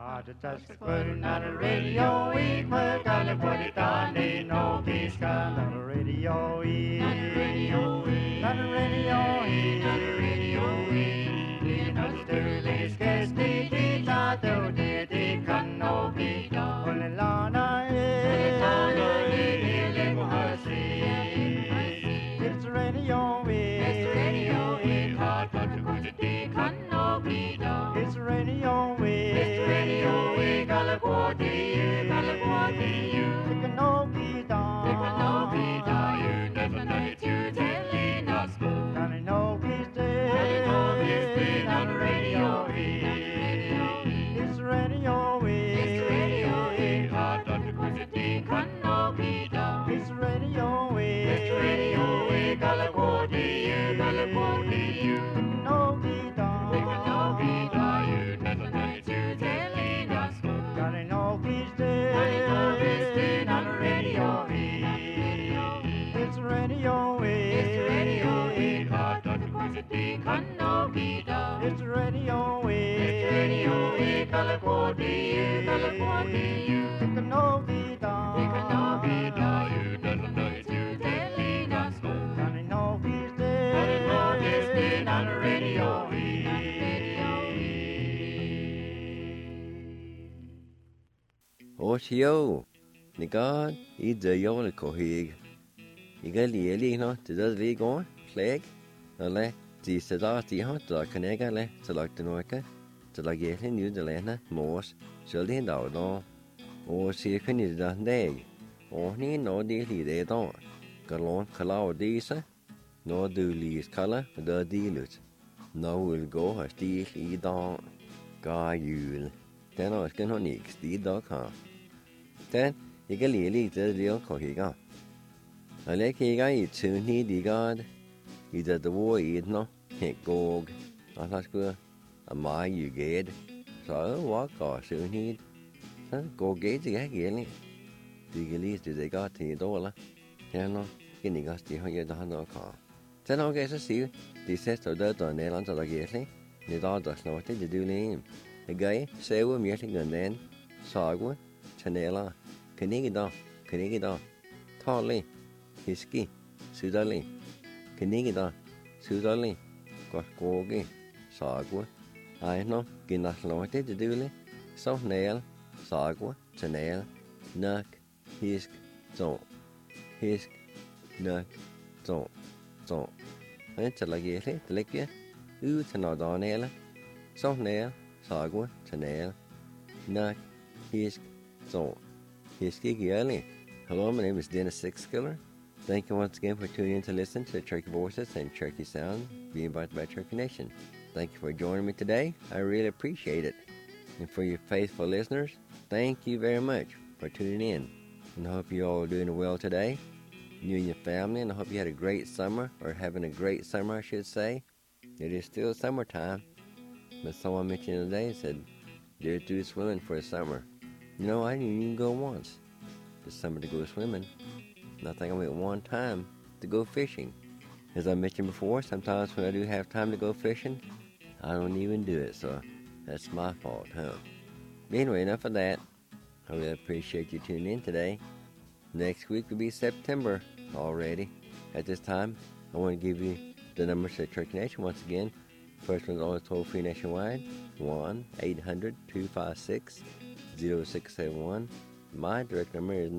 Just putting on the radio, we put on the put it on, ain't no peace come on the radio, on the radio, on the radio, on the radio, in the sterling sketch, the teacher, the can no be done, only Lana, it's the radio, it's the radio, hard but to go to the can no be done, it's the radio, it's the radio, we gotta go to you, it can no be done, you never know it, you telling us, can no be stay, on the radio, it's the radio, hard but to go to the can no be done, it's the radio, we gotta go to you, it can no be done, you never know it, you telling us, gotta know peace day, on the radio, it's the radio, hard but to go to the can no be done, it's the radio, we gotta go to you, it can no be done, you never know it, you telling us, gotta know peace day, on the radio. Oshio, ni God, I the yole kohig. I gal yeli no, det der lige går, flag, eller de sætter de har, der kan ikke le, så lagt det noget, så lagt jeg ny det lande, mors, så det dag då, og se kan det der dag, og ni når det lige det då, galon kalav disse, når du lige kalder, der delut, når vil gå og stil I dag, ga jul, den er skal hun ikke stil dag her. Den, jeg kan lige det lige kohiga. Jeg lægger I tunni digad, I det var I nå, helt gog, og så skulle jeg mig juged, så var jeg tunni, så går ged jeg gældig. Det kan lige det godt til dollar. Ja nå, kan I godt det har jeg der nok har. Så når jeg så siger, det sætter der Nederland der gældig, det der snart det du lige. Jeg gav sæve mere til den sagu, chanela, kan ikke da, tale. Hiski, sydali, kenigida, sydali, koskogi, sagua, aino, ginasloite de dule, so nail, sagua, chanel, nuk, hisk, nuk, so. Antalagele, telekia, utanodonela, so nail, sagua, chanel, nuk, hisk, hiski giali. Hello, my name is Dennis Sixskiller. Thank you once again for tuning in to listen to Cherokee Voices and Cherokee Sound being brought by Cherokee Nation. Thank you for joining me today. I really appreciate it. And for your faithful listeners, thank you very much for tuning in. And I hope you all are doing well today, you and your family, and I hope you had a great summer, or having a great summer, I should say. It is still summertime, but someone mentioned today said they're through swimming for the summer. You know, I didn't even go once this summer to go swimming. I think I went one time to go fishing. As I mentioned before, sometimes when I do have time to go fishing, I don't even do it, so that's my fault, huh? Anyway, enough of that. I really appreciate you tuning in today. Next week will be September already. At this time, I want to give you the numbers to Cherokee Nation once again. First one's always toll-free nationwide, 1-800-256-0671. My direct number is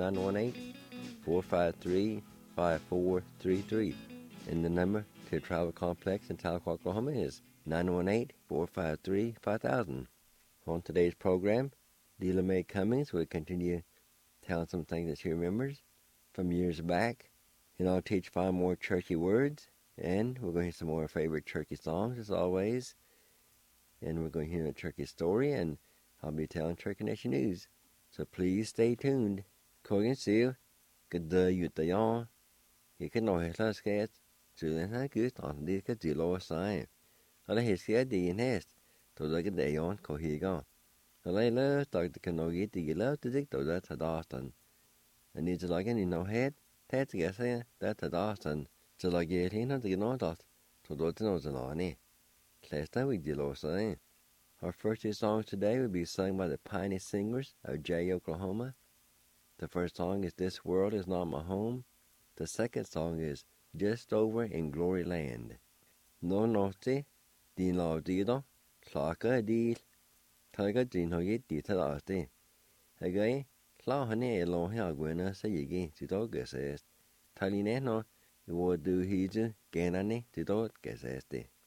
918-453-5433. And the number to the Travel Complex in Tahlequah, Oklahoma is 918-453-5000. On today's program, Dealer Mae Cummings will continue telling some things that she remembers from years back. And I'll teach 5 more Cherokee words. And we're going to hear some more favorite Cherokee songs, as always. And we're going to hear a Cherokee story, and I'll be telling Cherokee Nation news. So please stay tuned. Kogan Seal, good day, you dayon. You can know his last cat, so then I good on this get the lower sign. I'll his cat the nest, to look at the yon, Kohiga. I'll love Dr. Kanogi to get out to dig to that at Austin. And it's like any no head, that's guessing that at Austin. So like it, he not to get on that, to do it knows an army. Last time we did low sign. Our first two songs today will be sung by the Piney Singers of Jay, Oklahoma. The first song is This World Is Not My Home. The second song is Just Over in Glory Land. No noti, din law dido, Claka deal, Taga din ho yit di tadati. Again, Claw honey along here gwena say again to dog says. Taline no, you would do heed, ganani to dog says.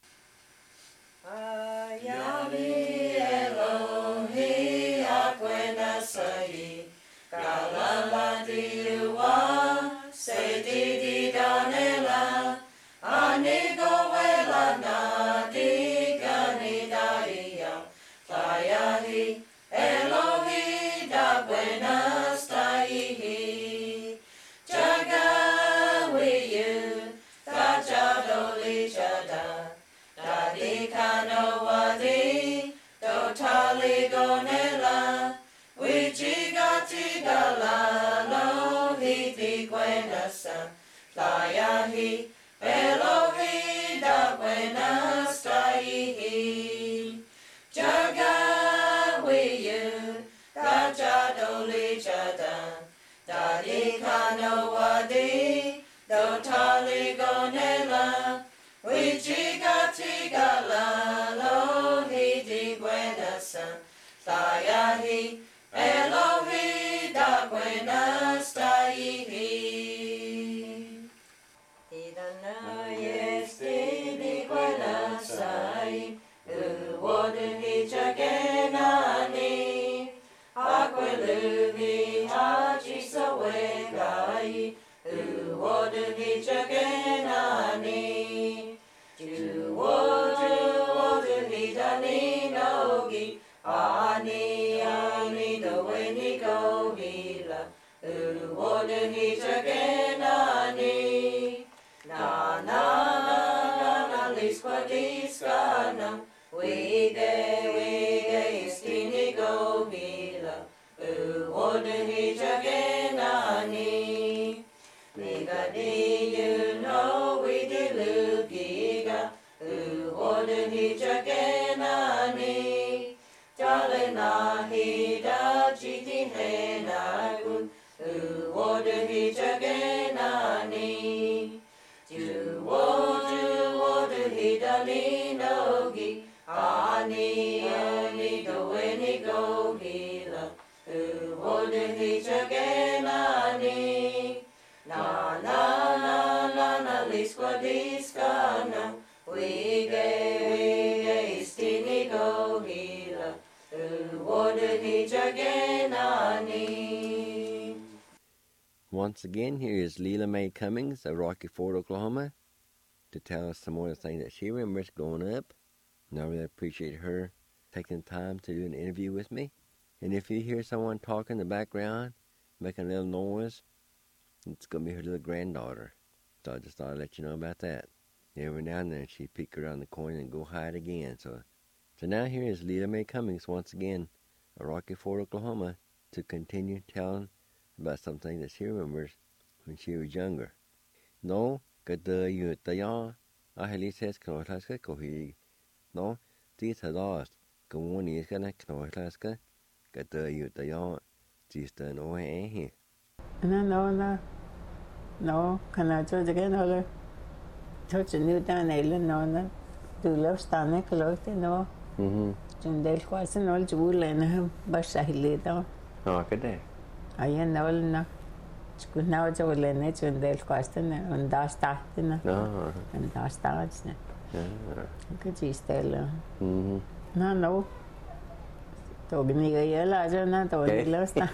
Ayami Elohi Akwena Sai Kalala Diwa Se Didi Danela Anigo Wela Nadi Gani Daia Tayahi Elohi Dakwena Staihi Jaga Wiyu Tajadoli Jada Dadi Kanowadi, Dotali Gonela, Wichigati Galalo, Hiti Gwenasa, Layahi, Elohi da Buenas Taihi, Jaga Wiyu, Dajadoli Jada, Dadi Kanowadi, Dotali Gonela, Wichigati galalo hidi gwenasa Tayahi Elohi da gwenas taihi Idana yesti gwenasai Uwodu hijagenani Aqueluhi hajisa wegai Uwodu hijagenani Juwodu hidani nogi Ani do weni go hila Uwodu hijagenani Na liskwa diskana Wige istini go hila Uwodu hijagenani Nigadi you know we dilugiga Uwodu hijagenani Jalena hida jiti henagun Uwodu hijagenani Juwodu hidani nogi Ani doeni go hila Uwodu hijagenani Na liskwa diskana Wige istini go hila Uwodu hijagenani Once again, here is Leela Mae Cummings of Rocky Ford, Oklahoma, to tell us some more of the things that she remembers growing up. And I really appreciate her taking the time to do an interview with me. And if you hear someone talking in the background, making a little noise, it's going to be her little granddaughter. So I just thought I'd let you know about that. Every now and then she'd peek around the corner and go hide again. So now here is Leela Mae Cummings once again of Rocky Ford, Oklahoma, to continue telling about something that she remembers when she was younger. No, kada yu tayan, aheli says knohlaska kohig. No, this lost. Gawoni is gonna knohlaska, kada yu tayan, tista no he. No, kana cho jage no cho chinu ta nei le no tu lo stane klo te no. Jundel kwase no ju le na ba sahile ta. No, kada. Ayan no na. Kuna jo le ne jundel kwase na unda sta na. No. Unda sta na. Ke chistela. No. To gni ga yela jo na to ni lo sta.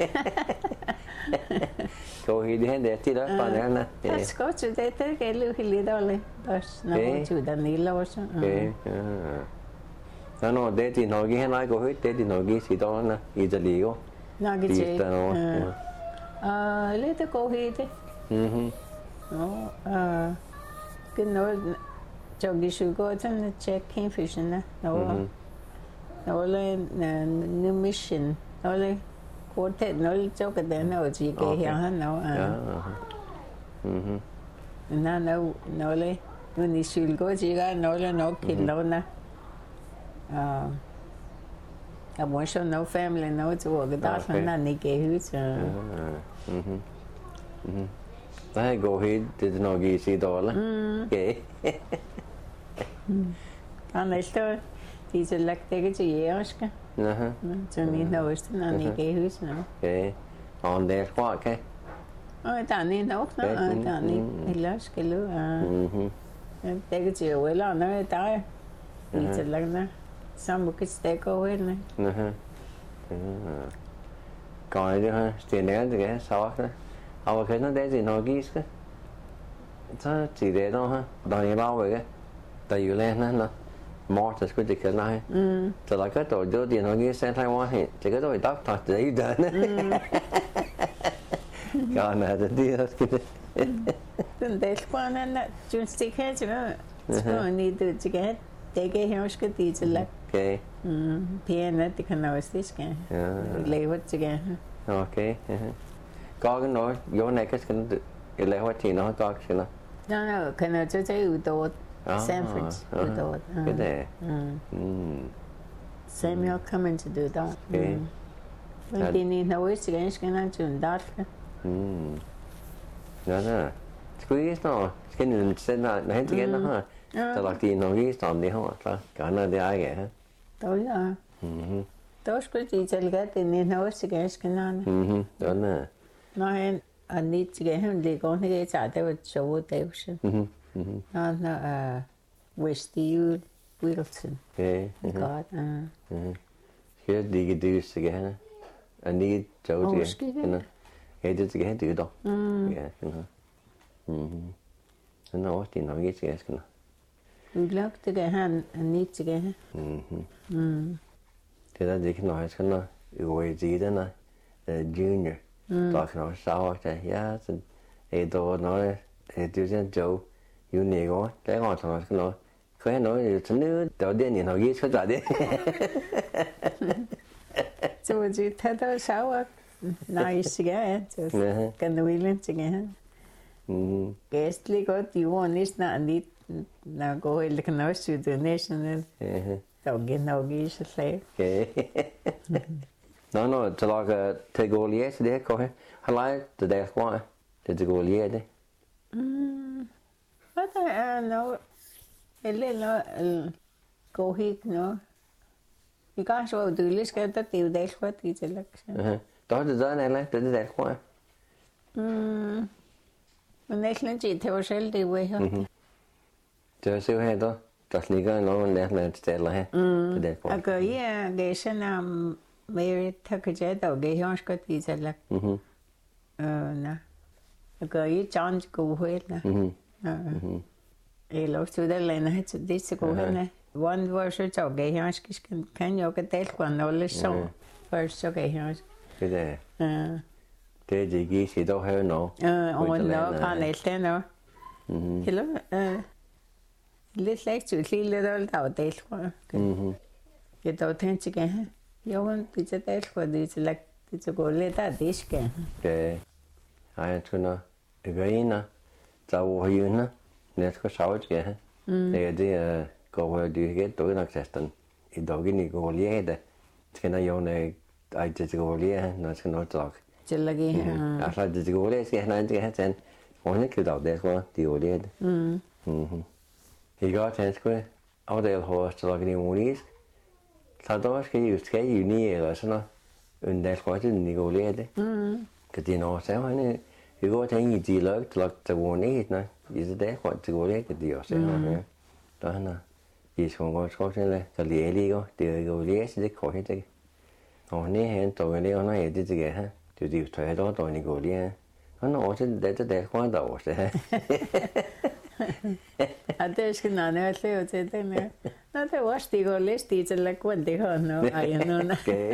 Cô hi đến để tí đó còn nữa nè. That's có chú thế thế cái lưu hili đó lên. That's nó chú đã ní lâu rồi. Nó để thì nói cái nói cô hết để thì nói cái gì đó nè, ý giờ lý cô. Nó cái gì? Lấy tới cô hi thế. Nó cái nó cho cái sự cô chân nó check kingfish nè. Nó lên new mission. Nó lên có thể nói cho cái đấy nó chỉ cái hiểu hơn nó nó lấy nó đi xuyên có chỉ là nó là nó kín đâu nè I want to no family no to work that Okay. na ni ke hus. Đấy, go hit thì nó ghi xí đó là. Okay. An esto thì sẽ lắc cái chữ yeoska. Cho nên nó na ni ke hus no. Okay. On there quá cái. Ta ni no no ta ni ilas ke lu. Cái chữ vậy là nó ta. Thì sẽ lắc na. Some cái stay go in. Còn đi ha, tiền đấy thì cái sao á. Họ cái nó để gì nó ghi cái. Sao chỉ để đó ha, đòi nhiều bao vậy cái. Tại vì lên nó more just cái cái này. Thì là cái tổ cho tiền nó ghi sang Taiwan thì chỉ cái tổ tóc thật dễ đơn. Còn là đi hết cái. Then there's one and that just stick heads you know. So I need to get take a house cái tí sẽ lắc. Okay. Piano thì khả năng stick cái. Lấy vật chứ cái. Okay. Có cái nói vô này cái lễ hội thì nó có cái nó. No, khả năng cho chơi ưu tốt. Sanford ưu tốt. Cái này. Samuel coming to do that. Okay. When they need no is cái nó chừng đắt. Đó là quý nó cái nhìn xem là nó hết cái nó ha. Cho là tiền nó ghi xong đi không ạ? Cả nó đi ai vậy? Tối à. Tối có gì chơi cái thì need no is cái nó. Đó là. Nó hay anh đi cái hem đi con cái trả theo chỗ tiêu sự. Nó Westview Wilson. Okay. God. Cái đi cái điều gì cái anh đi chỗ gì cái nó cái điều gì cái điều đó. Cái nó. Nó thì nó cái gì cái nó. Lắc thì cái anh đi cái. Thì là gì cái nói cái nó người gì đó nó junior. Đó cái nó sao cái ya thì đồ nó thì tiêu chân châu yêu nhiều quá cái ngọn thằng cái nó cái nói chân nữa đầu tiên thì nó ghi xuất ra đi. Cho chị thấy đó sao á. Nice cái cái nó William cái. Cái lý có tiêu on is na đi na go el cái nó sự donation. Tao nghe nó ghi sẽ say. Nó cho cái thế goliath đấy coi hay là từ đây qua từ goliath đấy. But no, el no go hik no. Y ka so du lis ka ta tiu des kwa ti chelak. Đó từ đó này là từ đây qua. Mình lên chỉ theo sel đi về hết. Chờ siêu hay đó. Tất nhiên cái nó đẹp là sẽ là từ đây qua. Cái sẽ nam mấy thắc cái đầu cái hướng cái ti chelak. Na. Cái chance go hết na. Lo estudié la noche dice que one verse cho cái hướng cái nhau cái tết quan nó lấy xong verse cho cái hướng. Cái này. Thế gì ghi gì đâu hay nó. On nó còn lấy tên nó. Hello. Lidt lấy chữ li lấy đâu tao tết qua. Cái tao thêm chỉ cái. Yêu anh thì sẽ tết qua đi sẽ lấy thì sẽ có lấy ta đi cái. Cái ai cho nó cái nó tao hay nó nên có sáu cái ha. Để đi có phải đi cái tối nó sẽ tận. Ít đó cái này có lý đấy. Cái này yêu này ai chỉ có lý nó sẽ nói cho. Chỉ là cái. À phải chỉ có lý cái này cái hết còn những cái đầu đấy qua thì có lý đấy. Thì có chance cái ở đây họ cho cái này muốn sau đó cái uni là sao nó bên đây có cái này có lý đấy. Cái gì nó sẽ phải này如果睇二字兩就換呢嗱，而家第一個就嗰啲嘅điều sẽ là đó là vì從我初先咧就理呢個điều個理是啲khó啲嘅，我呢喺做嘅呢個咧有啲嘅哈，就調退多代呢個理啊，咁我先第一關頭先。 Adesso che non è vero, c'è te ne. Non te vuoi stigo le stice la quanti hanno, ai non.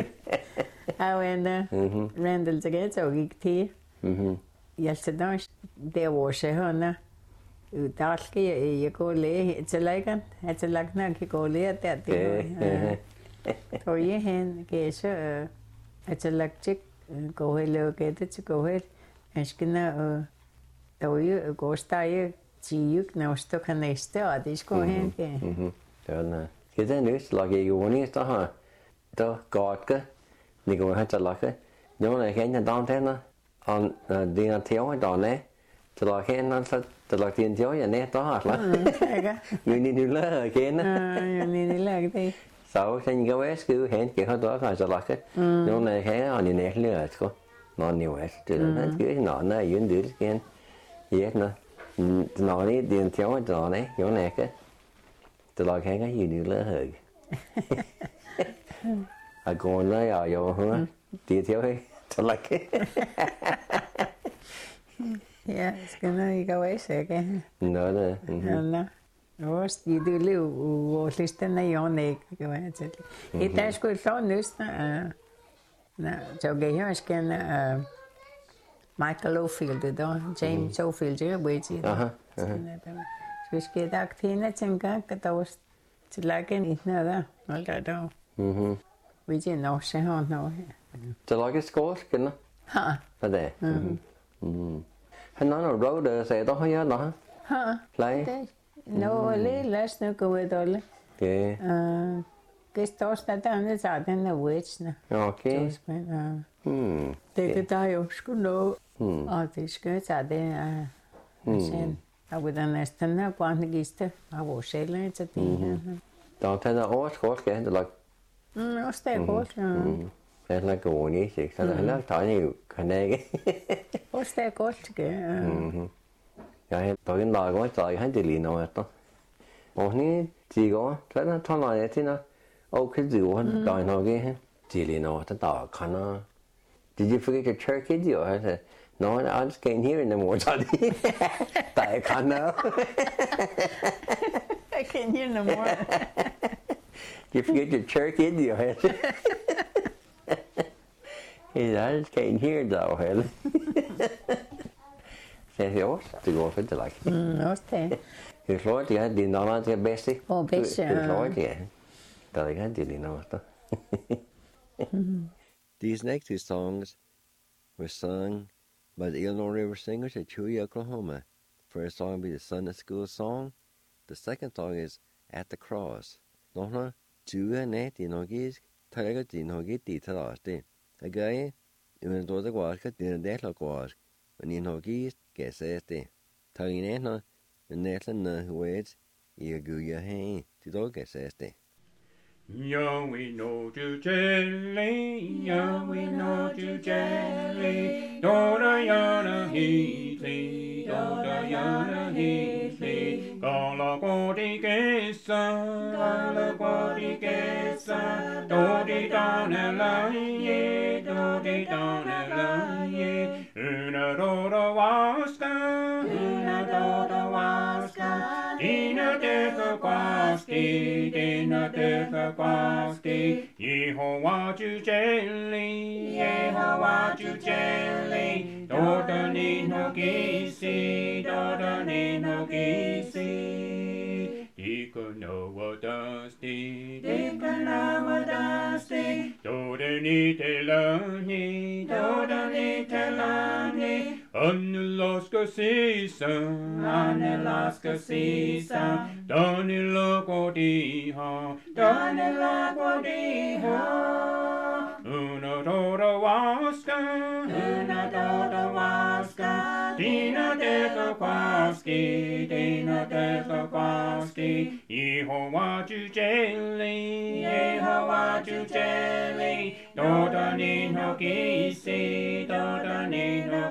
When Randall again so gikti. Yesterday there was a hana. Dalki you go lay it's a like na ki go lay at that. To ye hen ke so it's a like chick go hello get it go ahead. Eskina to you go stay chỉ yuk nào sto cái này sto à đi có hen cái. Đó là cái thế nữa là cái vụ này đó ha, đó gọt cái đi cùng hai chặt lắc cái nhóm này cái nhà đón thế nó on đi ăn thiếu hay đòn đấy chặt lắc cái nó chặt lắc tiền thiếu nhà nè đó hạt lắm người đi lỡ cái nó người đi lỡ cái gì sau khi những cái vết cứ hẹn kiểu hết đó phải chặt lắc cái nhóm này cái họ đi nè lỡ có nó nhiều hết từ đó cứ nó yến đứa cái gì hết nó đi tiền thiếu hay đòn đấy nhóm này cái chặt lắc cái gì đi lỡ hơi còn nói rồi hả đi thiếu hay chặt lắc cái yeah, es que no hay que ser que no no vos y tú le vos liste na yo ne que va a ser y te es que son na yo que yo es que Michael Oldfield đó James Oldfield chứ bữa chị đó es que da tiene chinga que todos se la que ni nada no la do bữa chị no se ho no chặt lắc cái score cái nó ha ở đây hắn nói là road sẽ đó hết đó ha lấy no le las no que dole cái que esto está tan desatado en la witch na ok te que ta yo skuno te ska ta de sen a gudan esta na cuando giste a vos le te đó thế là ố score cái là no ste gos thế là cái gì thì sao là nó thổi nhiều cái này o ste gos que cái tôi nói có trời hắn chỉ liền nói đó nè chỉ có thế nó thằng này thì nó cái gì hắn đòi nói cái chỉ liền nói nó tao khăn nó did you forget your turkey deal I said no I just can't hear it anymore tại khăn nó I can't hear no more you forget your turkey deal I said I just can't hear though Sen jag det går för inte like. Oste. Hur slår det din mamma till bäst? Bäst. Hur slår det? Det kan det din mamma. These next two songs were sung by the Illinois River Singers at Chewy, Oklahoma. First song will be the Sunday School song. The second song is At the Cross. Nó chua nè thì nó cái thay cái thì nó cái tí thay đó đấy. Cái mình tôi đã qua cái tiền đấy là qua. Mình nó cái sẽ đấy. Thay nè nó nè là nó huế yêu guya hay thì đó cái sẽ đấy. Yo we know to jelly, yo we know to jelly, do da yana heatley, do da yana heatley, gala godi gesa, do di dana la ye, do di dana la ye, una do da waska, dina deka quasti, dina deka quasti, Yehovah to jelly, Yehovah to jelly, Doda ni no gisi, Doda ni no gisi. Dika Noah dusty, Dika Noah dusty, Doda ni telani, Doda ni telani, Anelaska season, Anelaska season, Danila Godiha, Danila Godiha, Una Doda Waska, Una Doda Waska, Dina Deka Quasti, Dina Deka Quasti, Yehovah to jelly, Yehovah to jelly, Doda ni no gisi, Doda ni no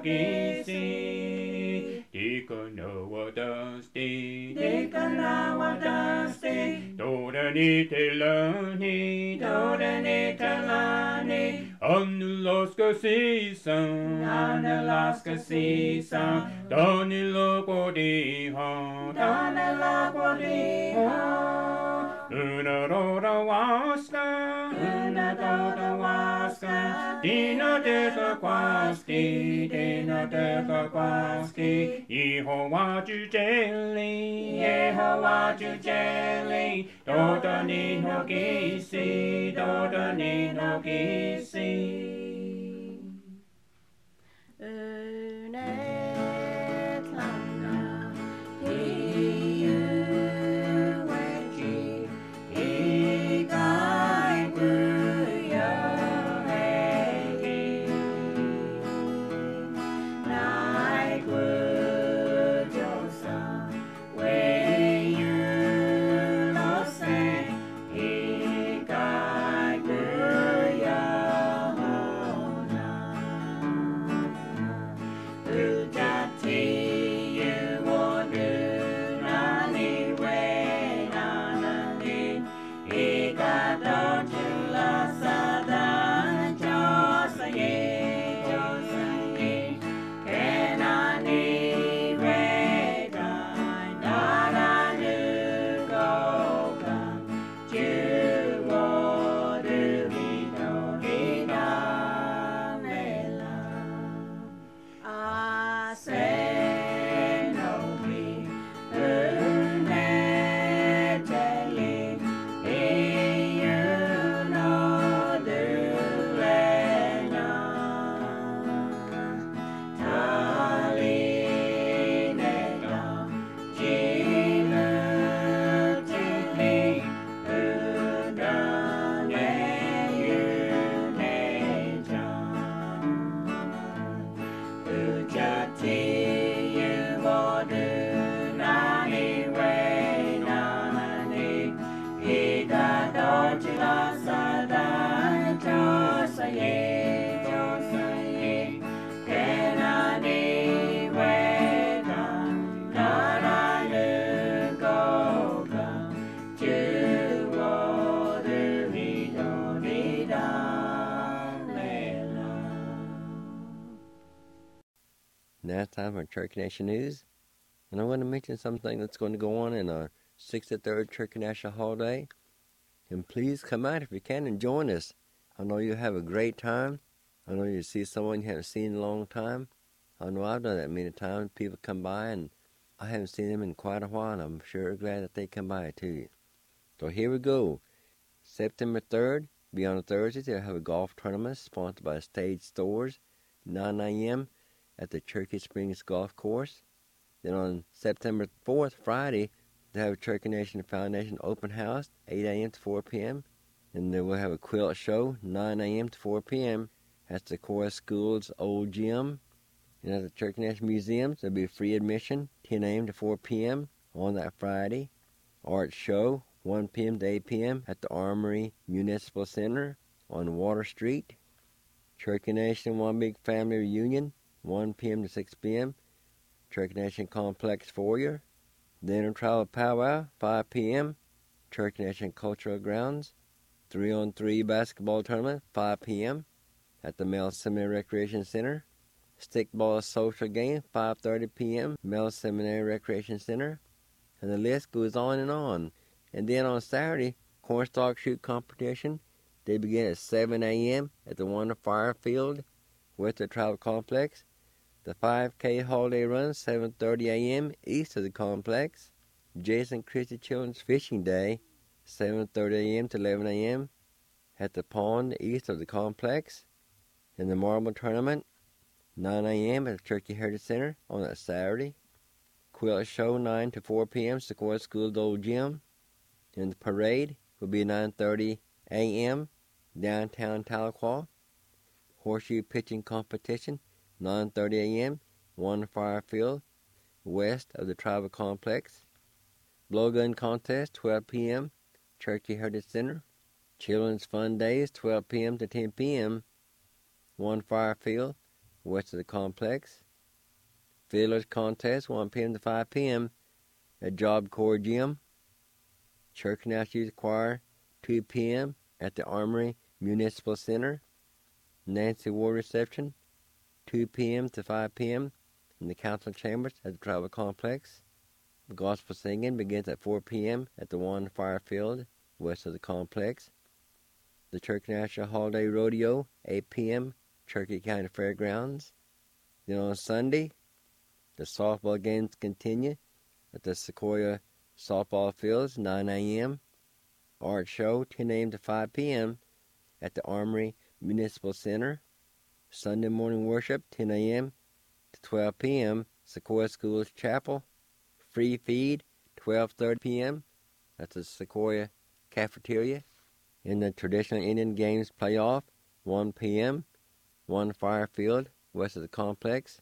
gisi. Dika Noah dusty, Dika Noah dusty, Doda ni telani, Doda ni telani, Anelaska season, Anelaska season, Danila Godiha, Danila Godiha, Una Doda Waska, Una Doda Waska, Dina Deka Quasti, Dina Deka Quasti, Yehovah to jelly, Yehovah to jelly, Doda ni no gisi, Doda ni no gisi. I Now it's time for Cherokee Nation News. And I want to mention something that's going to go on in our 63rd Cherokee National Holiday. And please come out if you can and join us. I know you'll have a great time. I know you'll see someone you haven't seen in a long time. I know I've done that many times. People come by and I haven't seen them in quite a while, and I'm sure glad that they come by too. So here we go. September 3rd, be on a Thursday, they'll have a golf tournament sponsored by Stage Stores, 9 a.m. at the Cherokee Springs Golf Course. Then on September 4th, Friday, they'll have a Cherokee Nation Foundation open house, 8 a.m. to 4 p.m. And then we'll have a quilt show, 9 a.m. to 4 p.m. at Sequoia School's old gym. And at the Cherokee Nation Museums, there'll be free admission, 10 a.m. to 4 p.m. on that Friday. Art show, 1 p.m. to 8 p.m. at the Armory Municipal Center on Water Street. Cherokee Nation One Big Family Reunion, 1 p.m. to 6 p.m. Cherokee Nation Complex Foyer. Dinner Travel Powwow, 5 p.m. Cherokee Nation Cultural Grounds. 3-on-3 basketball tournament, 5 p.m. at the Mel Seminary Recreation Center. Stickball social game, 5:30 p.m. Mel Seminary Recreation Center. And the list goes on and on. And then on Saturday, cornstalk shoot competition. They begin at 7 a.m. at the Wonder Fire Field, west of the Travel Complex. The 5K holiday run, 7:30 a.m. east of the complex. Jason Christie Children's Fishing Day, 7:30 a.m. to 11 a.m. at the pond east of the complex. And the marble tournament, 9 a.m. at the Cherokee Heritage Center on that Saturday. Quilt show, 9 to 4 p.m. Sequoia School's old gym. And the parade will be 9:30 a.m. downtown Tahlequah. Horseshoe pitching competition, 9:30 a.m. One Fire Field, west of the Tribal Complex. Blowgun contest, 12 p.m. Cherokee Heritage Center. Children's Fun Days, 12 p.m. to 10 p.m. One Fire Field, west of the complex. Fiddlers Contest, 1 p.m. to 5 p.m. at Job Corps Gym. Cherokee National Youth Choir, 2 p.m. at the Armory Municipal Center. Nancy Ward Reception, 2 p.m. to 5 p.m. in the Council Chambers at the Tribal Complex. Gospel singing begins at 4 p.m. at the One Fire Field, west of the complex. The Cherokee National Holiday Rodeo, 8 p.m., Cherokee County Fairgrounds. Then on Sunday, the softball games continue at the Sequoia Softball Fields, 9 a.m. Art show, 10 a.m. to 5 p.m. at the Armory Municipal Center. Sunday morning worship, 10 a.m. to 12 p.m., Sequoia Schools Chapel. Free feed, 12:30 p.m. at the Sequoia Cafeteria. In the traditional Indian Games playoff, 1 p.m., One Fire Field, west of the complex.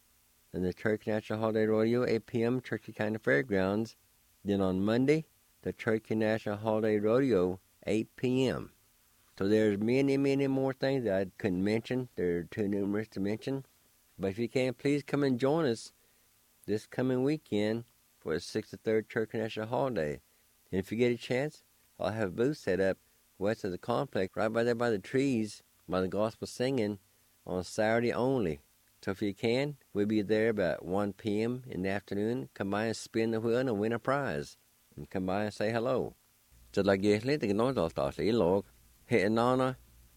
And the Cherokee National Holiday Rodeo, 8 p.m., Cherokee County Fairgrounds. Then on Monday, the Cherokee National Holiday Rodeo, 8 p.m. So there's many, many more things that I couldn't mention. They're too numerous to mention. But if you can, please come and join us this coming weekend for the 63rd Cherokee National Holiday. And if you get a chance, I'll have a booth set up west of the complex, right by there by the trees, by the gospel singing, on Saturday only. So if you can, we'll be there about 1 p.m. in the afternoon. Come by and spin the wheel and win a prize. And come by and say hello. So like yesterday, the North Star log, hitting on a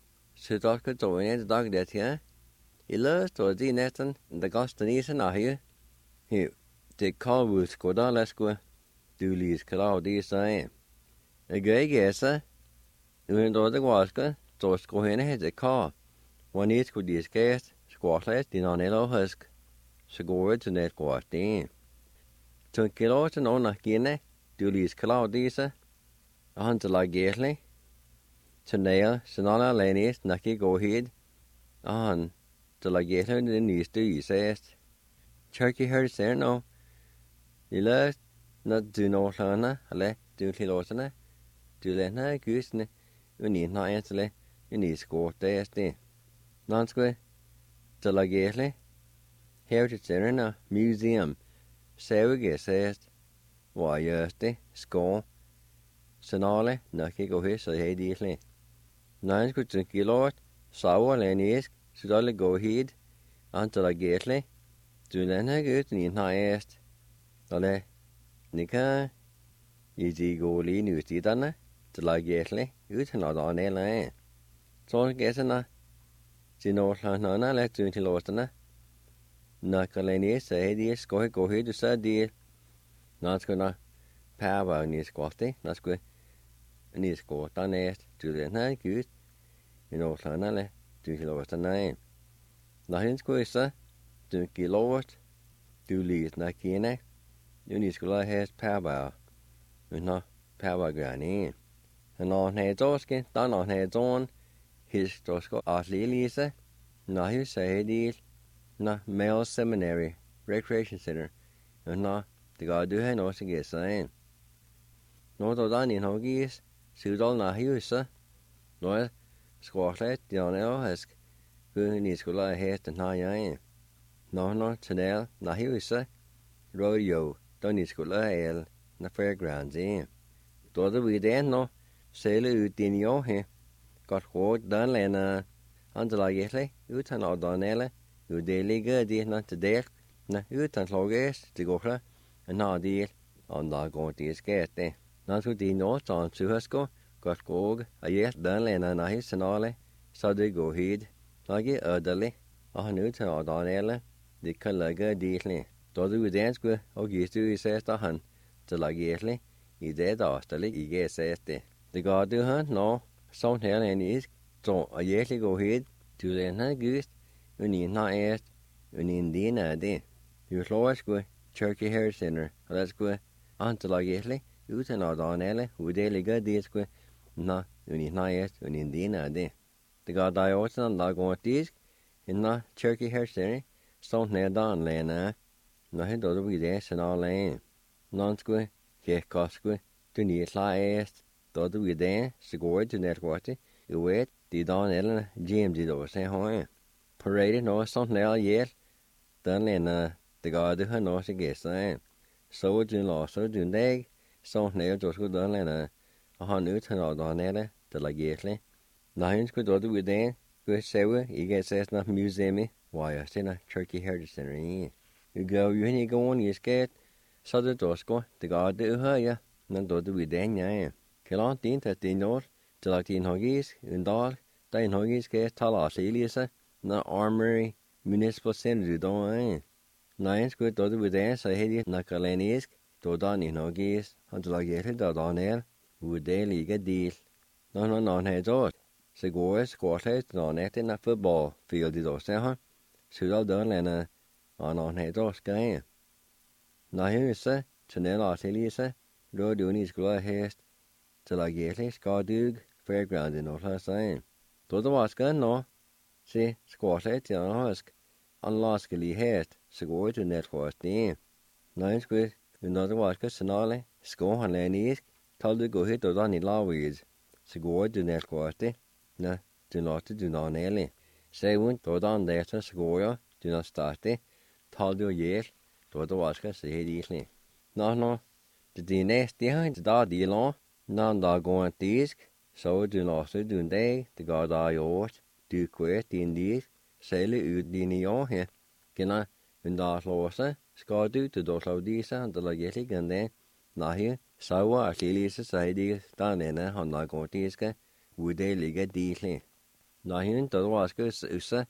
so that could do in the dog that here. He loves to the Nathan and the Gostanis and here. Here, the call was go down, let's go. Do these clouds, I am. A gay guesser, doing the Waska, so it's going ahead the car. One is good these gas, squatless, the non yellow husk. So go with the net squash in. 2 kilos and on a guinea, do these clouds, a hunter like gately. So now, Sonala Lenny's Nucky go ahead. On to like gately in the knees do you says. Cherokee heard there no. You last not do no lana, ale, do kilosana. Do let na goose, you need not answer, you need score there. Non-square, to like gately. Heritage Center na museum. Say we get says. Why, yesterday, score. Sonale, Nucky go ahead, so hey, dearly. 9 good kilowatt, sour and is, should only go ahead until I get Du lenne Gud ni naest. Alle nika i go lin ut I denne til lagetli uten at han er. Så gesena sinålana lett ut til låtene. Nakaleni sa de skohe gå hit du sa de natskuna pava ni skåti natskuna ni skåta nest du lenne Gud sinålana le du til låtene. Nahin skoisa du kilovat du lit na kine du ni skulle ha pava Nå pava grani. Nå nedorske dan og nedon historisko atlilise. Nå hu sagde Nå Male Seminary Recreation Center. Nå det går du hen også gæsser. Nå dan I hogis sudal na husa. Nå skålet Janne hask. Hun ni skulle ha den her. Nå tunnel na husa. Rodeo dan ni skulle ha na fairgrounds Då vi den nå sele ut din jo he. Godt råd den lena andelagelig utan av danele. Det ligger de na til del. Na utan loges det går fra. En nadil anda går de skete. Na så de nå sånn suhasko godt råd ayet den lena na hisenale. Så det går hit. Lage ødelig. Og han utan av danele. Det kan lage dili. Då vi den skulle og gistu I sesta han. Til lagetli I det dagstelig I GSSD. Det går du han nå, sånn her en isk, så egentlig går hit, til den her gust, unin har et, unin din det. Du slår sgu Turkey Heritage Center, og det sgu antelagetli, uten at danele, hvor det ligger det sgu, na, unin har et, unin din det. Det går da jo også en dag og disk, inna Turkey Heritage Center, sånn her danlene, nå har du blitt det senale. Nanskue, kekkaskue, du nyslaest, da du det, så går du nedkvarti, vet, de danelene, de da se høye. Parade nå sånt nær hjel, den lene, det ga du har nå seg gæsser. Så du låser du deg, sånt nær du skulle den lene, og han ut han av danele, det la gæslig. Når hun skulle da du det, skulle se I gæsses na museumi, var jeg stina Turkey Heritage Center. Du går jo hen I gåen I sket, så det dosko, det går det høye, men da du den ja. Kelant din til din år, til at din hogis, en dag, da din hogis skal tala silise, na Armory Municipal Center du da. Nei, skulle da du den, så hedde na kalenisk, da din hogis, han til at gjelde da danel, hvor det ligger del. Nå hedde så går jeg skålet da nette na fotball, field I da se han, så da den lene, han hedde skal. Når huset, tunnel til Lise, råd du skulle hest, til at gjelde skal dug, fairground I noe slags egen. Da det var skal nå, se skålet til han husk, anlaskelighet, så går du ned for oss det. Når det var skal signale, skal han lene isk, tal du gå hit og da I lavid, så går du ned for oss det. Nå, du låter du da nelig. Se hun, da den dette, så går jeg, du nå starte, tal du gjeld, då det var skal se helt. Nå, det næste her, det da de lå, når der går en disk, så du låser du en dag, det går der gjort, du kvært din disk, sælge ud dine år her. Kender, men der låser, skal du til da slå disse, han der lager ikke en dag. Nå her, så var det lige så de, der nænde, han der går diske, hvor det ligger disk. Nå her, der var skal usse,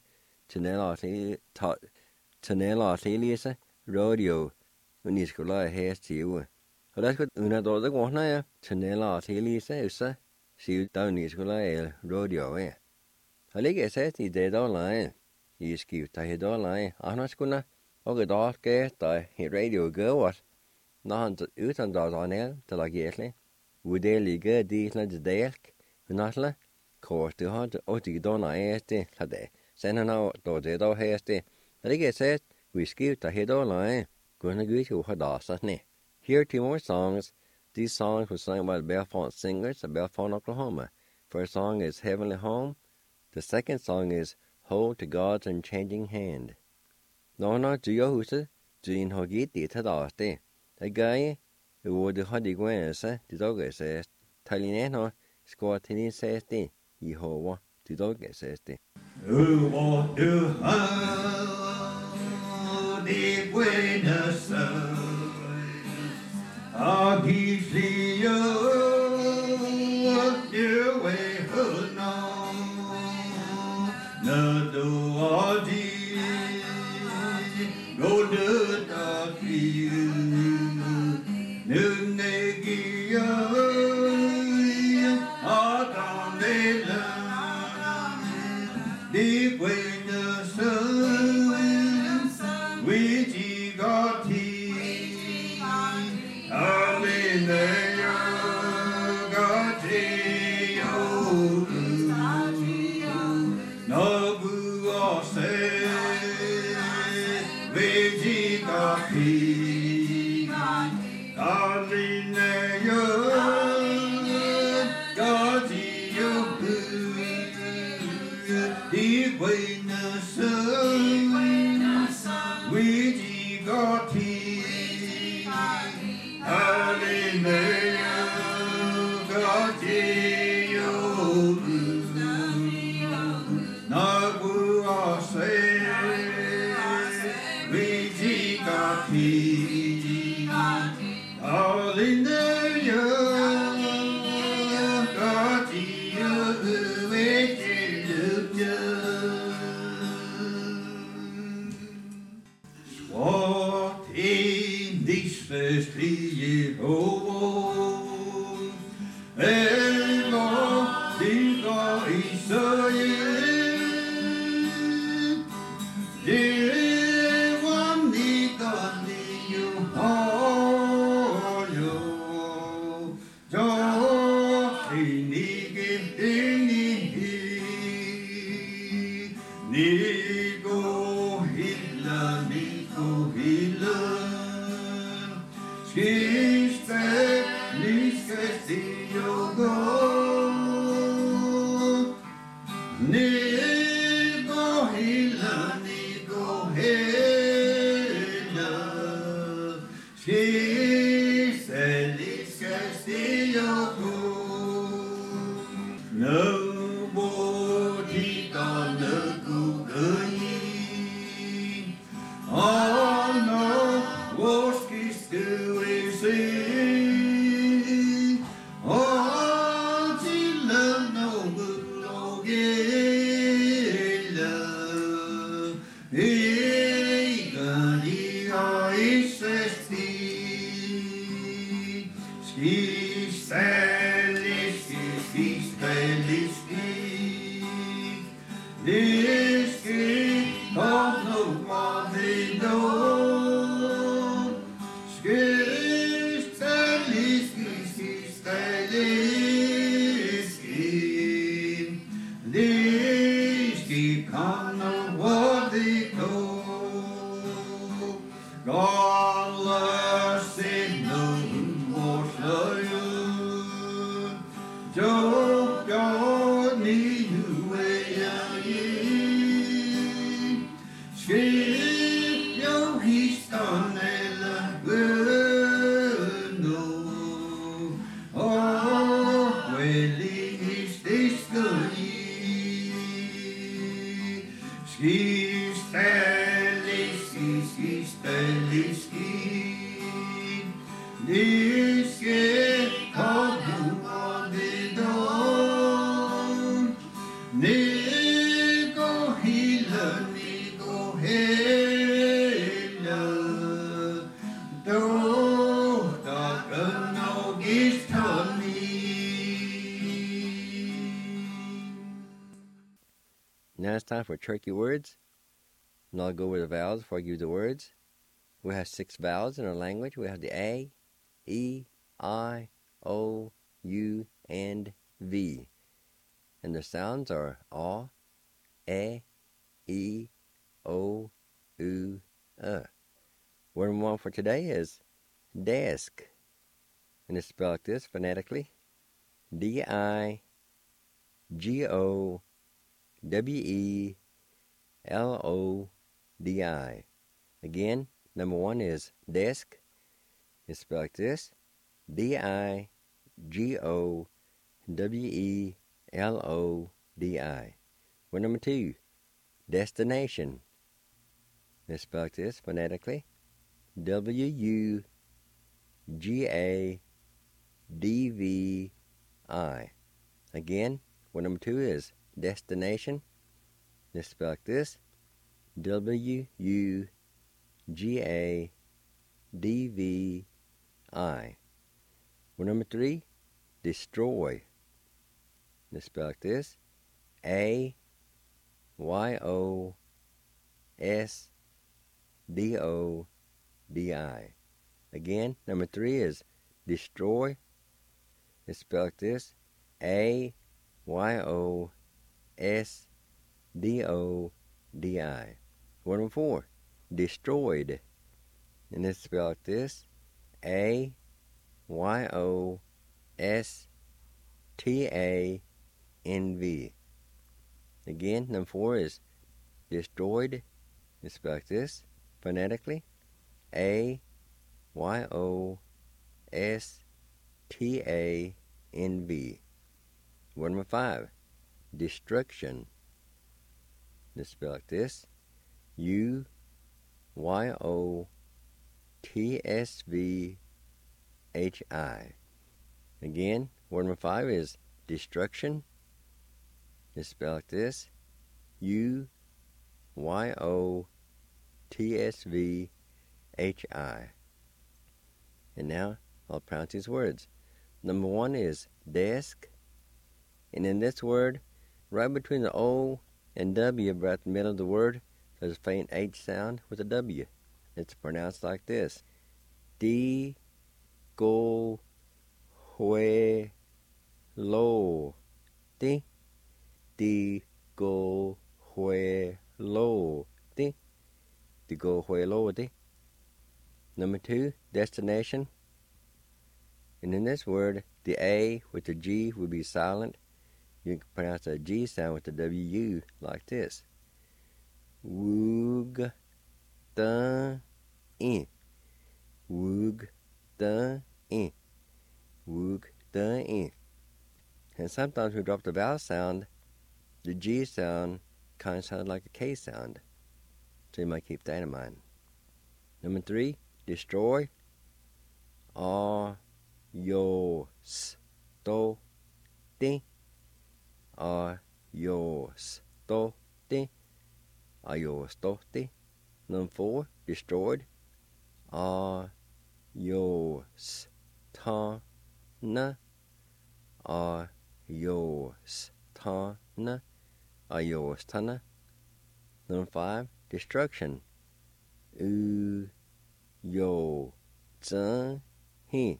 tunneler til lise, rodeo, og I skulle have hest til uge. Og der skulle under det gå når tunneler til Lise, usse, sige der I skulle have rodeo af. Og ligger sæt I det der leje, I skift der I der leje, og skulle og det der gæt der I radio gård, når han uden der ned til at gætle, hvor det ligger de sådan dælk, men altså kort det har og de der nej det, så det. Sen han der det der hest det. Der ligger sæt we skift der I der leje. Here are 2 more songs. These songs were sung by the Bellefonte Singers of Bellefonte, Oklahoma. First song is Heavenly Home. The second song is Hold to God's Unchanging Hand. Nå, du jo huset, du en har givet det til dig det. Det gør jeg, hvor du har det gået det dog sæst. Talinen har skåret til din sæst det, I håber, det dog sæst det. Who want to đi quê nợ sợ khi gì nhớ quê hơn nó nợ đồ đi gỗ đưa ta khi nương nề kia ở trong đây là đi quê nợ sợ quý chỉ có thi amen có thi nó vừa sẽ quý chỉ có thi amen có thi đi quê nợ sợ quý chỉ có thi hallelujah có thi nó vừa sẽ quý chỉ có thi hallelujah có thi quý chỉ được chân What in this thirsty Jehovah, Ego, Digo, Israel, Dewan, Digo, Digo, Hoyo, Joshi, Nigi, Nigo, Hilla, Nigo, Hilla, Skiste, Niske, Stiogo, Nigo, Hilla, Nigo, Hilla, Skiste, Niske, Stiogo, Nobody gonna go Oh no, what's doing see? Oh, she love no good love. Hey, gani is ski, ski, this kid don't know what they know. Ski, Stanley, ski, Stanley, ski. This kid can't know what they know. God loves it, no more slow. Joe, God need you way out here. Skip your histon eller no. Oh, well, is this good? Ski, Stanley, ski, Stanley, ski. This kid called you on the door. Nico Hila, Nico Hila. Do the no gift on me. Now it's time for tricky words. And I'll go over the vowels before I give you the words. We have 6 vowels in our language. We have the A, E, I, O, U, and V. And the sounds are A, E, O, U, Word number 1 for today is desk. And it's spelled like this phonetically. D-I-G-O-W-E-L-O-D-I. Again, number 1 is desk. It's spelled like this. D-I-G-O-W-E-L-O-D-I. Word number 2, destination. Let's spell this phonetically. W-U-G-A-D-V-I. Again, word number 2 is destination. Let's spell this. W-U-G-A-D-V-I. Word number 3, destroy. Let's spell this. A-Y-O-S-D-O-D-I. Again, number 3 is destroy. Let's spell this. A-Y-O-S-D-O-D-I. Word number 4, destroyed. And let's spell this. A-Y-O-S-T-A-N-V. Again, number 4 is destroyed. Let's spell this phonetically. A-Y-O-S-T-A-N-V. Word number 5, destruction. Let's spell this. U-Y-O-T-S-V-H-I. Again, word number 5 is destruction. Let's spell this. U-Y-O-T-S-V-H-I. And now I'll pronounce these words. Number 1 is desk. And in this word, right between the O and W, about the middle of the word, there's a faint H sound with a W. It's pronounced like this. Di-go-hue-lo. Di-go-hue-lo. Di-go-hue-lo. Number 2, destination. And in this word, the A with the G will be silent. You can pronounce the G sound with the W like this. Woog-da-in. Woog-da-in. Woog-da-in. And sometimes we drop the vowel sound, the G sound kind of sounds like a K sound. So you might keep that in mind. Number 3, destroy. A-yo-sto-ti. A-yo-sto-ti. A-yo-sto-ti. Number 4, destroyed. A-yo-st-na. A-yo-st-na. A-yo-st-na. Number 5, destruction. U-yo-zhen-hi.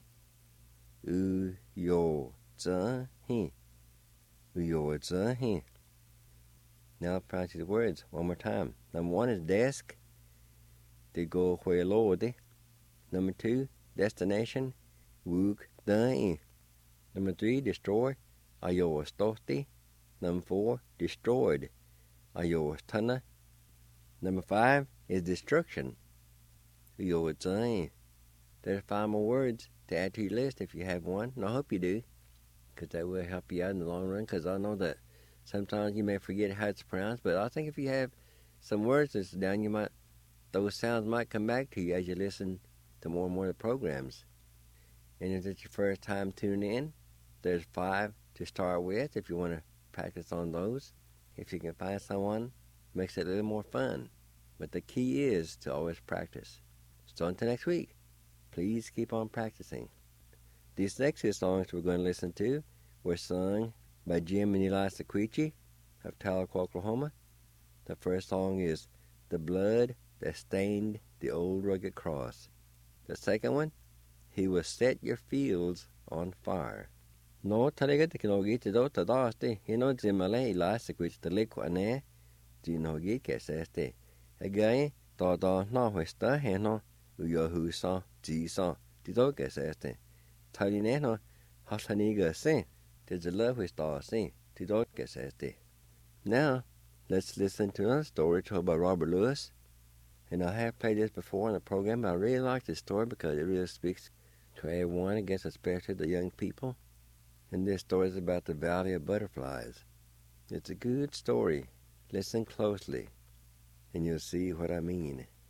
U-yo-zhen-hi. U-yo-zhen-hi. Now I'll pronounce these words one more time. Number 1 is desk. Di-go-hue-lo-di. Number 2, destination. Woog-da-in. Number 3, destroy. A-yo-sto-ti. Number 4, destroyed. A-yo-st-na. Number 5 is destruction. U-yo-zhen-hi. There's 5 more words to add to your list if you have one, and I hope you do, because that will help you out in the long run, because I know that sometimes you may forget how it's pronounced, but I think if you have some words that's down, those sounds might come back to you as you listen to more and more of the programs. And if it's your first time tuning in, there's 5 to start with if you want to practice on those. If you can find someone, makes it a little more fun. But the key is to always practice. So until next week, please keep on practicing. These next 2 songs we're going to listen to were sung by Jim and Eli Sequicci of Tahlequah, Oklahoma. The first song is The Blood That Stained the Old Rugged Cross. The second one, He Will Set Your Fields on Fire. No talaga te kinogi te do te daste, hino zimale Eli Sequicci te lekwa ne, zinogi keseste. Again, da na huesta heno, uyo husa, zisa, te do keseste. Tali neno, hasaniga se, te zila huesta se, te do keseste. Now, let's listen to another story told by Robert Lewis. And I have played this before on the program, but I really like this story because it really speaks to everyone, I guess especially the young people. And this story is about the Valley of Butterflies. It's a good story. Listen closely, and you'll see what I mean.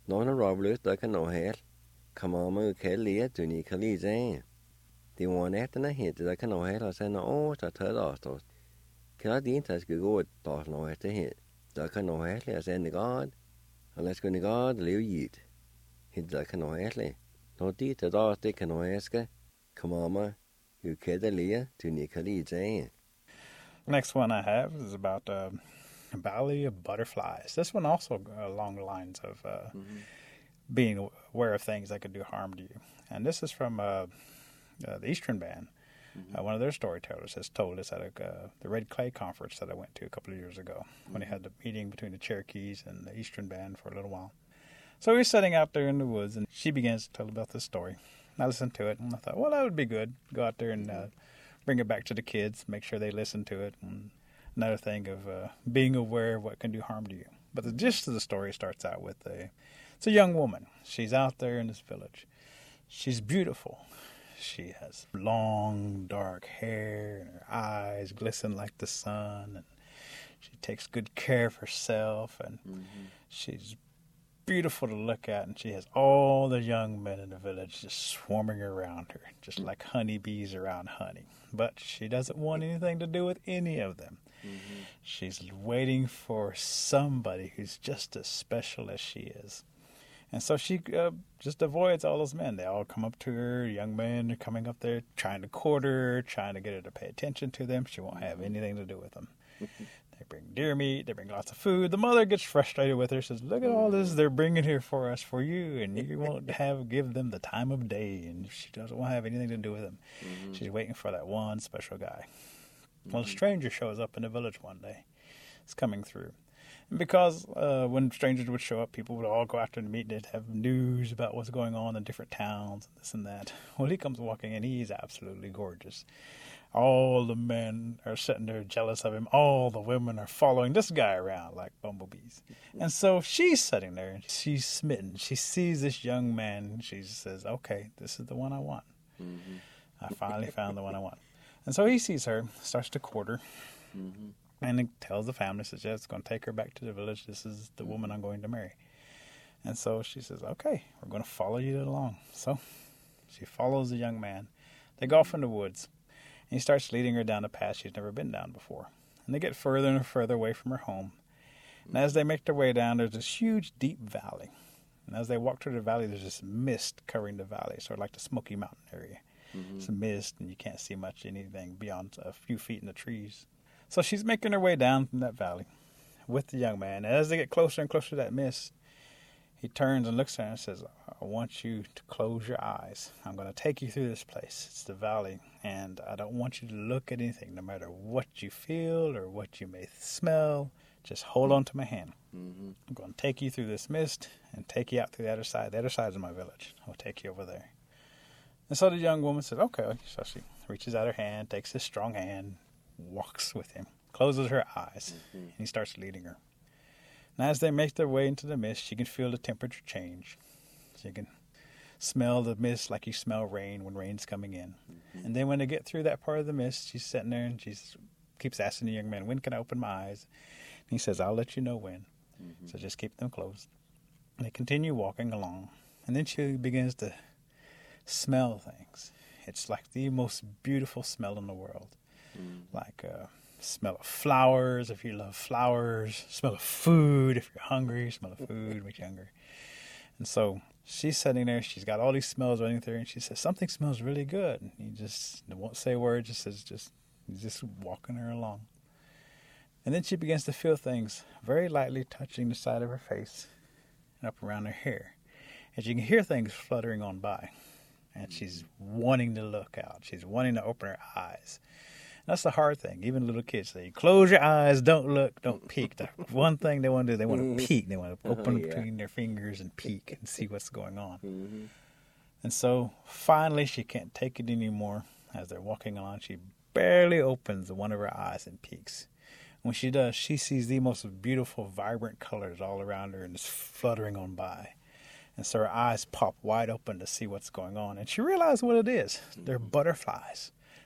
Nó na roblu da ka no hel. Kamama ke lia tu ni kali zan. The one after na hit da ka no hel sa no ta ta da to. Kala din tas go ta no after hit. Da ka no hel ya sen God. Let's go ni God liu yit. Hit da ka no hel. No di ta da te ka no eska. Kamama ke da lia tu ni kali zan. Next one I have is about Valley of Butterflies. This one also along the lines of being aware of things that could do harm to you. And this is from the Eastern Band. One of their storytellers has told us at the Red Clay Conference that I went to a couple of years ago when they had the meeting between the Cherokees and the Eastern Band for a little while. So we were sitting out there in the woods, and she begins to tell about this story. I listened to it, and I thought, well, that would be good. Go out there and bring it back to the kids, make sure they listen to it. And another thing of being aware of what can do harm to you. But the gist of the story starts out with it's a young woman. She's out there in this village. She's beautiful. She has long, dark hair, and her eyes glisten like the sun. And she takes good care of herself, and she's beautiful to look at, and she has all the young men in the village just swarming around her, just like honeybees around honey. But she doesn't want anything to do with any of them. She's waiting for somebody who's just as special as she is. And so she just avoids all those men. They all come up to her. Young men are coming up there trying to court her, trying to get her to pay attention to them. She won't have anything to do with them. They bring deer meat. They bring lots of food. The mother gets frustrated with her, says, look at all this they're bringing here for us, for you, and you won't give them the time of day. And she doesn't want to have anything to do with them. She's waiting for that one special guy. Well, a stranger shows up in the village one day. It's coming through. And because when strangers would show up, people would all go after the meet. They'd have news about what's going on in different towns, and this and that. Well, he comes walking in. He's absolutely gorgeous. All the men are sitting there jealous of him. All the women are following this guy around like bumblebees. And so she's sitting there, and she's smitten. She sees this young man, and she says, okay, this is the one I want. I finally found the one I want. And so he sees her, starts to court her, and he tells the family, says, yeah, it's going to take her back to the village. This is the woman I'm going to marry. And so she says, okay, we're going to follow you along. So she follows the young man. They go off in the woods. And he starts leading her down a path she's never been down before. And they get further and further away from her home. And as they make their way down, there's this huge, deep valley. And as they walk through the valley, there's this mist covering the valley, sort of like the Smoky Mountain area. It's a mist, and you can't see much anything beyond a few feet in the trees. So she's making her way down from that valley with the young man. And as they get closer and closer to that mist, he turns and looks at her and says, I want you to close your eyes. I'm going to take you through this place. It's the valley, and I don't want you to look at anything, no matter what you feel or what you may smell. Just hold on to my hand. I'm going to take you through this mist and take you out to the other side. The other side is my village. I'll take you over there. And so the young woman says, okay. So she reaches out her hand, takes his strong hand, walks with him, closes her eyes, and he starts leading her. And as they make their way into the mist, she can feel the temperature change. She can smell the mist like you smell rain when rain's coming in. And then when they get through that part of the mist, she's sitting there and she keeps asking the young man, when can I open my eyes? And he says, I'll let you know when. So just keep them closed. And they continue walking along. And then she begins to smell things. It's like the most beautiful smell in the world. Like smell of flowers if you love flowers, smell of food if you're hungry, smell of food makes you hungry. And so she's sitting there, she's got all these smells running through, and she says, something smells really good. And he just won't say a word, he's just walking her along. And then she begins to feel things very lightly touching the side of her face and up around her hair. And she can hear things fluttering on by. And she's wanting to look out. She's wanting to open her eyes. That's the hard thing. Even little kids say, close your eyes, don't look, don't peek. The one thing they want to do, they want to peek. They want to open between their fingers and peek and see what's going on. And so finally she can't take it anymore. As they're walking along, she barely opens one of her eyes and peeks. When she does, she sees the most beautiful, vibrant colors all around her and it's fluttering on by. And so her eyes pop wide open to see what's going on. And she realizes what it is. They're butterflies.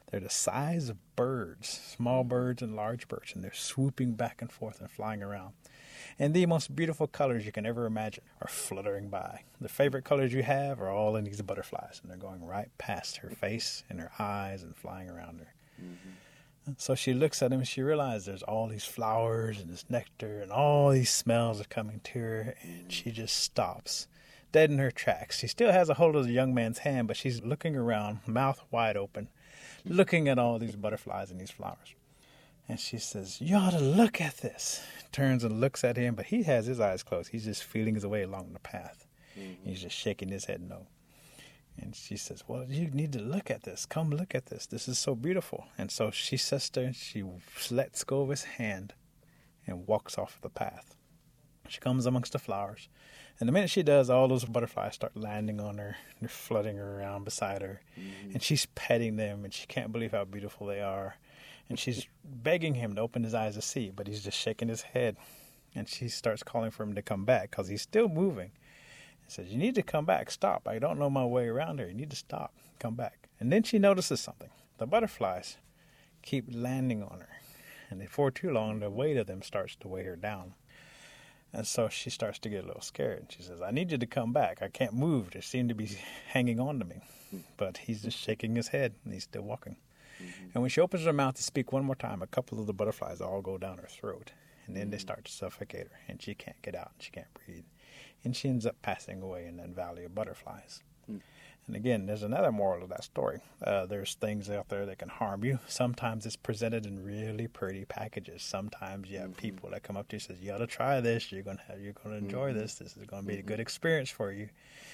They're the size of birds, small birds and large birds, and they're swooping back and forth and flying around. And the most beautiful colors you can ever imagine are fluttering by. The favorite colors you have are all in these butterflies, and they're going right past her face and her eyes and flying around her. Mm-hmm. So she looks at them and she realizes there's all these flowers and this nectar and all these smells are coming to her, and she just stops, dead in her tracks. She still has a hold of the young man's hand, but she's looking around, mouth wide open, looking at all these butterflies and these flowers. And she says, "You ought to look at this." Turns and looks at him, but he has his eyes closed. He's just feeling his way along the path. Mm-hmm. He's just shaking his head no. And she says, "Well, you need to look at this. Come look at this. This is so beautiful." And so she says to him, she lets go of his hand and walks off the path. She comes amongst the flowers. And the minute she does, all those butterflies start landing on her. They're flooding her around beside her. Mm-hmm. And she's petting them, and she can't believe how beautiful they are. And she's begging him to open his eyes to see, but he's just shaking his head. And she starts calling for him to come back because he's still moving. He says, "You need to come back. Stop. I don't know my way around here. You need to stop. Come back." And then she notices something. The butterflies keep landing on her. And before too long, the weight of them starts to weigh her down. And so she starts to get a little scared. She says, "I need you to come back. I can't move. They seem to be hanging on to me." But he's just shaking his head, and he's still walking. Mm-hmm. And when she opens her mouth to speak one more time, a couple of the butterflies all go down her throat. And then they start to suffocate her, and she can't get out, and she can't breathe. And she ends up passing away in that valley of butterflies. Mm. And again, there's another moral of that story. There's things out there that can harm you. Sometimes it's presented in really pretty packages. Sometimes you have people that come up to you and says, "You ought to try this. You're going to enjoy this. This is going to be a good experience for you."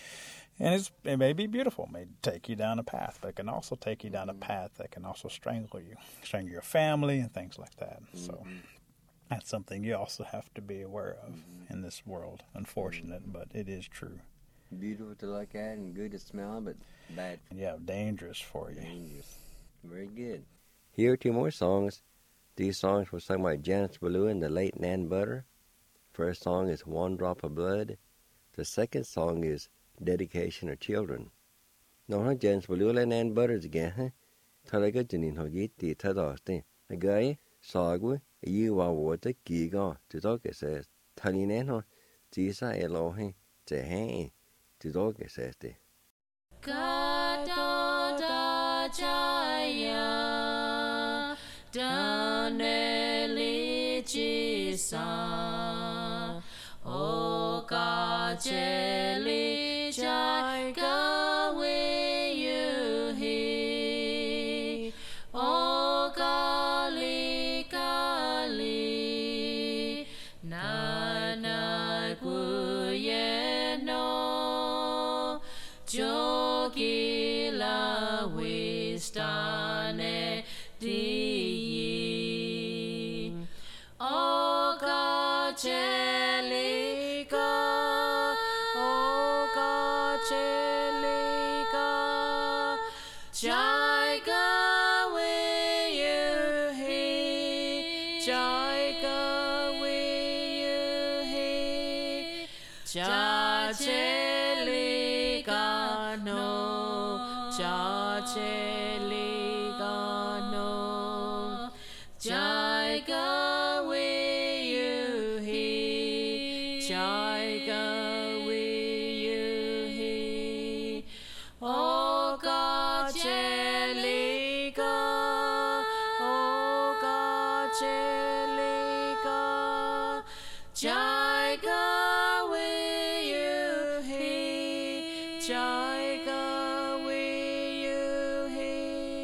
And it may be beautiful. It may take you down a path, but it can also take you down a path that can also strangle you, strangle your family and things like that. Mm-hmm. So that's something you also have to be aware of in this world. Unfortunate, but it is true. Beautiful to look at and good to smell, but bad. Yeah, dangerous for you. Dangerous. Very good. Here are two more songs. These songs were sung by Janice Ballou and the late Nan Butter. First song is "One Drop of Blood." The second song is "Dedication of Children." Nó Janice Ballou and Nan Butter again. Talaga Janin Hogiti Tadaste. A guy, Sagwe, a you are water, Giga, to dog it says. Talineno, Tisa Elohe, Tehe, to dog it says. Kadada Jaya Daneli Jisa O Kajeli Jai Gawi Yuhi O Kali Kali Nana Guyeno Jogila Wistane Di O Kajeliga O Kajeliga Jai Gawi Yuhi Jai Gawi Yuhi Jajeliga no Jajeliga no Jai Gawi Yuhi Jai Gawi Yuhi O Gajeliga O Gajeliga Jai Gawi Yuhi Jai Gawi Yuhi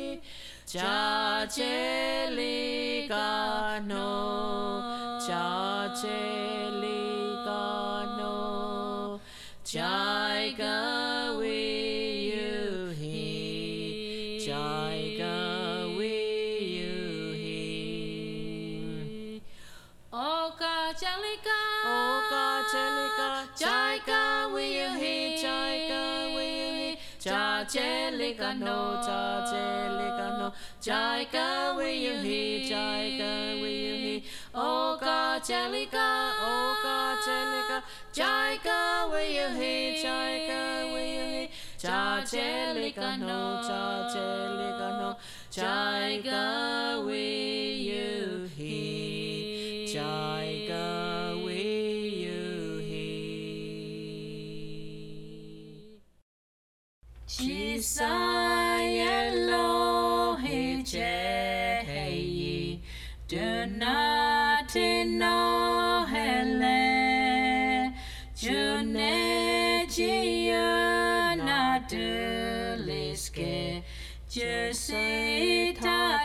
Jajeliga no Jajeliga no Jai Gawi Yuhi Jai Gawi Yuhi O Gajeliga O Gajeliga Jai Gawi Yuhi Jai Gawi Yuhi Jajeliga no Jajeliga no Jai Gawi Yuhi Jai Gawi Yuhi O Gajeliga O Gajeliga Jai Gawi Yuhi Jai Gawi Yuhi Jajeliga no Jajeliga no Jaiga we you he, Jaiga we you he. Chisaya lo he je he, do not know hele, June jiya na de liske. Je sais ta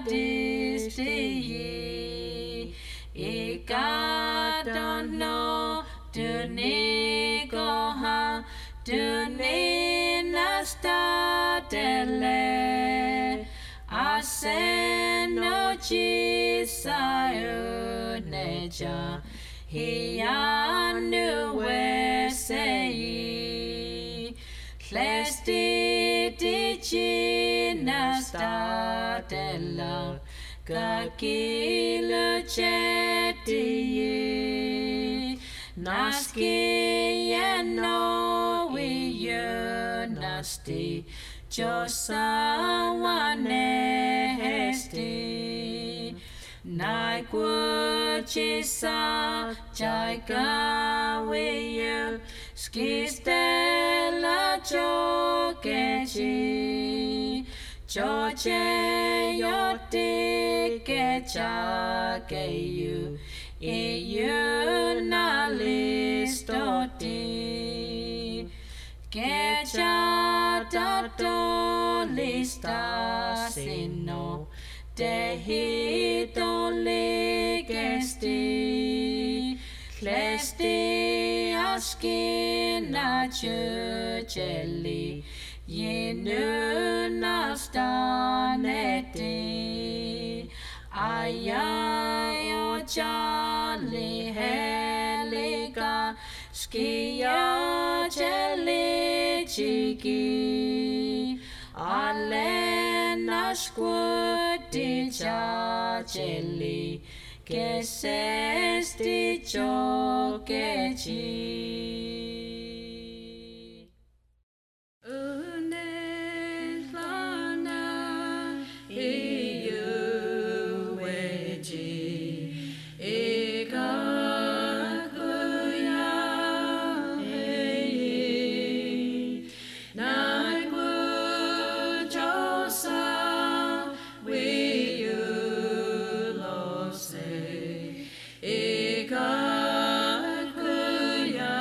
destinée et garde-nous de négoha de n'instatele à senochi sayoneja hianu wesei Lesti ticina statella kakila cheti naski no we nasti josawane hesti nai kuchisa jaiga we skistella chokechi choche yote kecha keyu eyu na listoti kecha tato lista sino tehito legesti Klesti askina churchelli Yenu nastaneti Ayayo jali heliga Skia jelly chiki Alena squati jelly Que sesti chokechi Uneslana iu weji Ikakuya hei Naiku josa we Ikakuya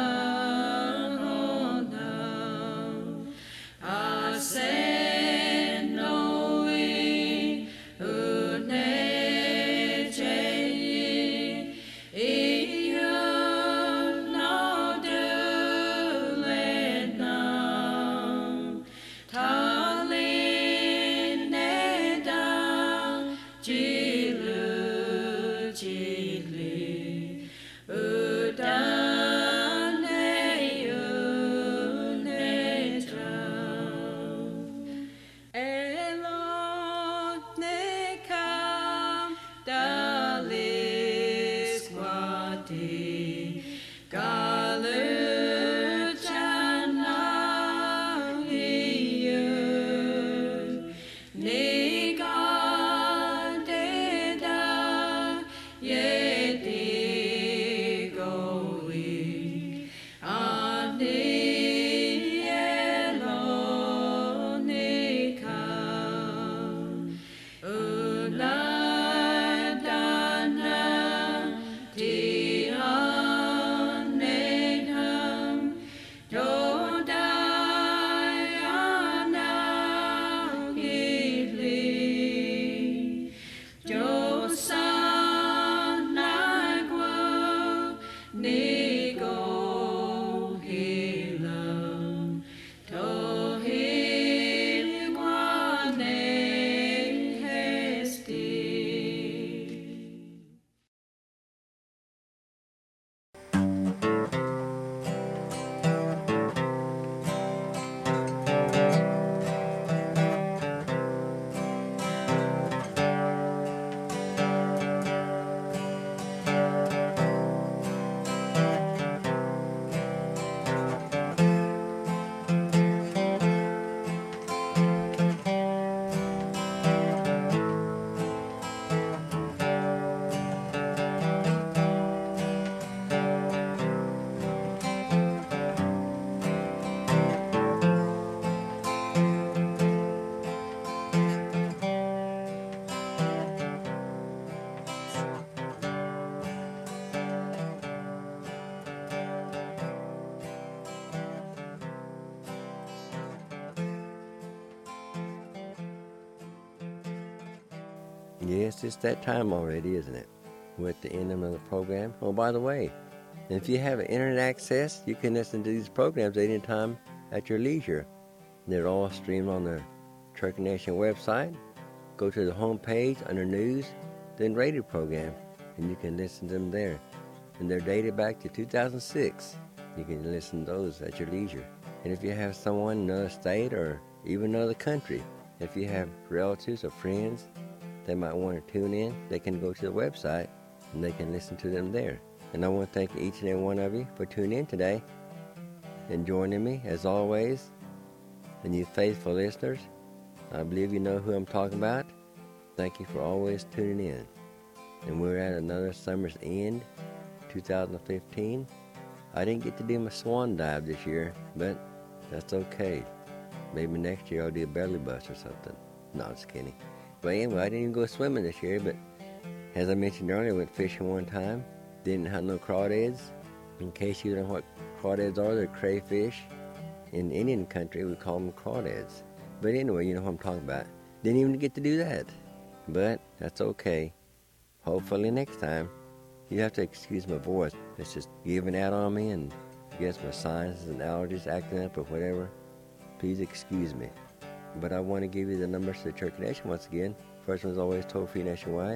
Yes, it's that time already, isn't it? We're at the end of the program. Oh, by the way, if you have internet access, you can listen to these programs anytime at your leisure. They're all streamed on the Turkey Nation website. Go to the home page under News, then Radio Program, and you can listen to them there. And they're dated back to 2006. You can listen to those at your leisure. And if you have someone in another state or even another country, if you have relatives or friends that might want to tune in, they can go to the website and they can listen to them there. And I want to thank each and every one of you for tuning in today and joining me as always. And you faithful listeners, I believe you know who I'm talking about. Thank you for always tuning in. And we're at another summer's end, 2015. I didn't get to do my swan dive this year, but that's okay. Maybe next year I'll do a belly bust or something. No, just kidding. But anyway, I didn't even go swimming this year, but as I mentioned earlier, I went fishing one time. Didn't have no crawdads. In case you don't know what crawdads are, they're crayfish. In Indian country, we call them crawdads. But anyway, you know what I'm talking about. Didn't even get to do that. But that's okay. Hopefully next time. You have to excuse my voice. It's just giving out on me, and I guess my sinuses and allergies acting up or whatever. Please excuse me. But I want to give you the numbers to the Turkey Nation once again. First one is always toll-free nationwide.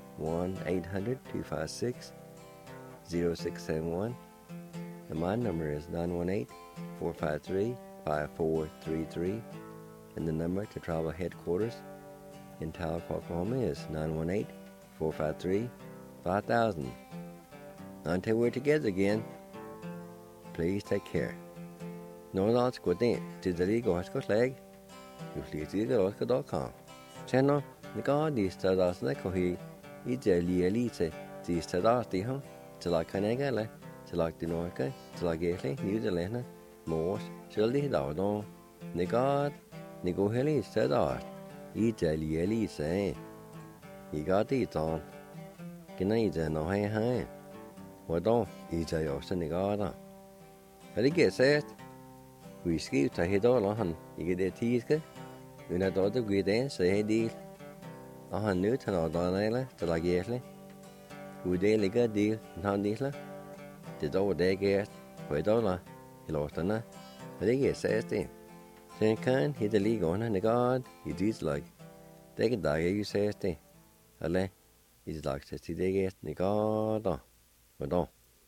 1-800-256-0671. And my number is 918-453-5433. And the number to tribal headquarters in Tahlequah, Oklahoma is 918-453-5000. Until we're together again, please take care. Nordahl skådde till det ligger leg. Du flyger.com. Channel Nika di stadas na kohi ideli elite di stadas di han til la kanegale til la dinorka til la gele New Zealand mors til da don Nika Nigo heli stadas ideli elite I got it on Gnaide no hai Wadon ija yo senigada Hadi get we skip to head all on you get the teaske when I thought the good dance I deal on Newton or Donella to la gately who daily got deal non dealer the door they get where dollar he lost on I think it says thing then can hit the league on and the god he does like they can die you says thing Ale is like says they get the god on